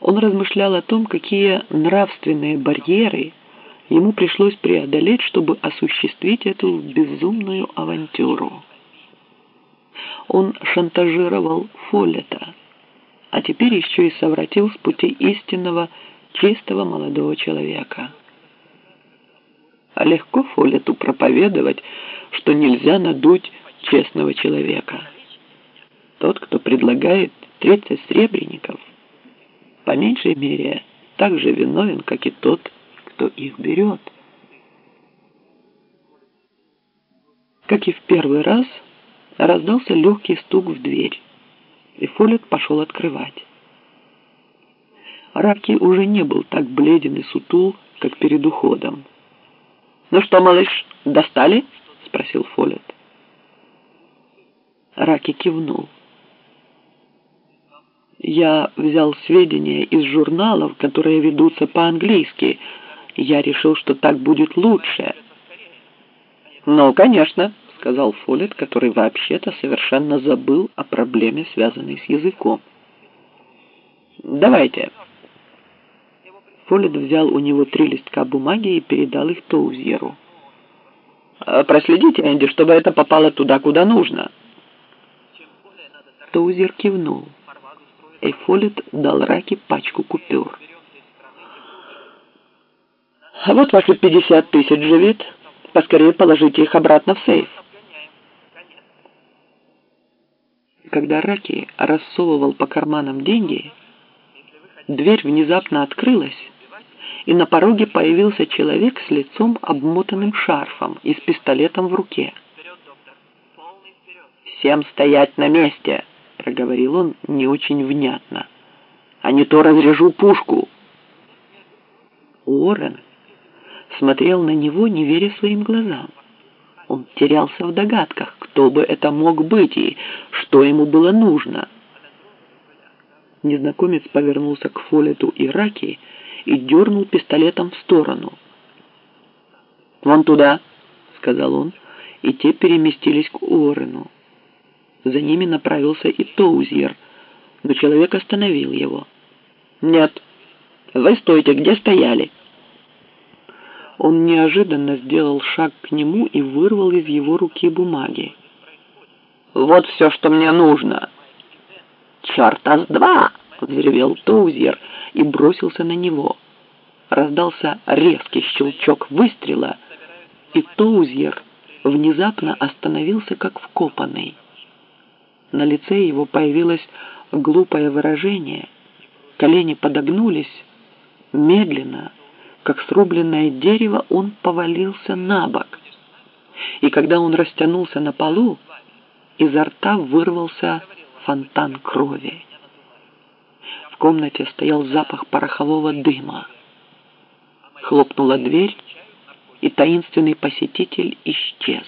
Он размышлял о том, какие нравственные барьеры ему пришлось преодолеть, чтобы осуществить эту безумную авантюру. Он шантажировал Фоллета, а теперь еще и совратил с пути истинного, чистого молодого человека. А легко Фоллету проповедовать, что нельзя надуть честного человека. Тот, кто предлагает 30 сребреников, по меньшей мере так же виновен, как и тот, кто их берет. Как и в первый раз, раздался легкий стук в дверь, и Фоллет пошел открывать. Раки уже не был так бледен и сутул, как перед уходом. «Ну что, малыш, достали?» — спросил Фоллет. Раки кивнул. «Я взял сведения из журналов, которые ведутся по-английски. Я решил, что так будет лучше». «Ну, конечно», — сказал Фоллет, который вообще-то совершенно забыл о проблеме, связанной с языком. «Давайте». Фоллет взял у него 3 листка бумаги и передал их Тоузьеру. «Проследите, Энди, чтобы это попало туда, куда нужно». Тоузьер кивнул, и Фоллет дал Раки пачку купюр. «А вот ваши 50 тысяч, Джавид. Поскорее положите их обратно в сейф». Когда Раки рассовывал по карманам деньги, дверь внезапно открылась, и на пороге появился человек с лицом, обмотанным шарфом и с пистолетом в руке. «Всем стоять на месте!» — проговорил он не очень внятно. «А не то разрежу пушку!» Уоррен смотрел на него, не веря своим глазам. Он терялся в догадках, кто бы это мог быть и что ему было нужно. Незнакомец повернулся к Фоллету и Раки и дернул пистолетом в сторону. «Вон туда», — сказал он, и те переместились к Уоррену. За ними направился и Тоузьер, но человек остановил его. «Нет, вы стойте, где стояли». Он неожиданно сделал шаг к нему и вырвал из его руки бумаги. «Вот все, что мне нужно». «Черта с два!» — взревел Тоузьер и бросился на него. Раздался резкий щелчок выстрела, и Тоузьер внезапно остановился, как вкопанный. На лице его появилось глупое выражение, колени подогнулись, медленно, как срубленное дерево, он повалился на бок. И когда он растянулся на полу, изо рта вырвался фонтан крови. В комнате стоял запах порохового дыма. Хлопнула дверь, и таинственный посетитель исчез.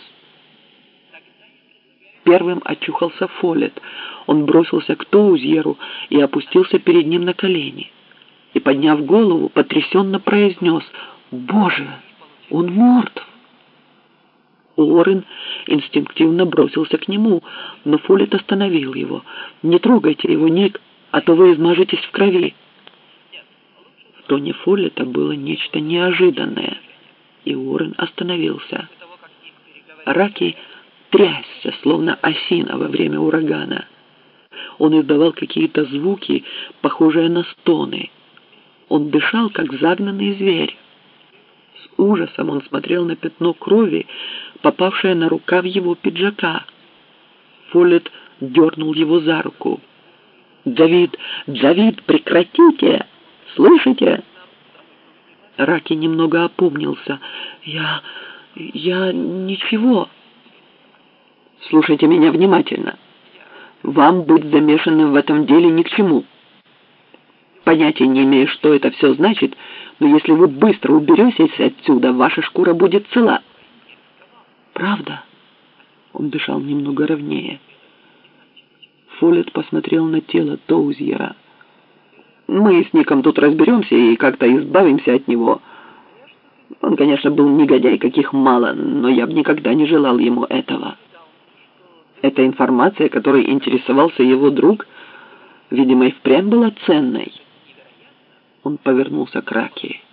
Первым очухался Фоллет. Он бросился к Тоузьеру и опустился перед ним на колени. И, подняв голову, потрясенно произнес: «Боже, он мертв!» Уоррен инстинктивно бросился к нему, но Фоллет остановил его. «Не трогайте его, Ник, а то вы измажетесь в крови». В тоне Фоллета было нечто неожиданное, и Уоррен остановился. Раки трясся, словно осина во время урагана. Он издавал какие-то звуки, похожие на стоны. Он дышал, как загнанный зверь. С ужасом он смотрел на пятно крови, попавшее на рукав его пиджака. Фоллет дернул его за руку. «Джавид, Джавид, прекратите! Слышите?» Раки немного опомнился. Я ничего». «Слушайте меня внимательно. Вам быть замешанным в этом деле ни к чему. Понятия не имею, что это все значит, но если вы быстро уберетесь отсюда, ваша шкура будет цела». «Правда?» Он дышал немного ровнее. Фоллет посмотрел на тело Тоузьера. «Мы с Ником тут разберемся и как-то избавимся от него. Он, конечно, был негодяй, каких мало, но я бы никогда не желал ему этого». Эта информация, которой интересовался его друг, видимо, и впрямь была ценной. Он повернулся к Раки.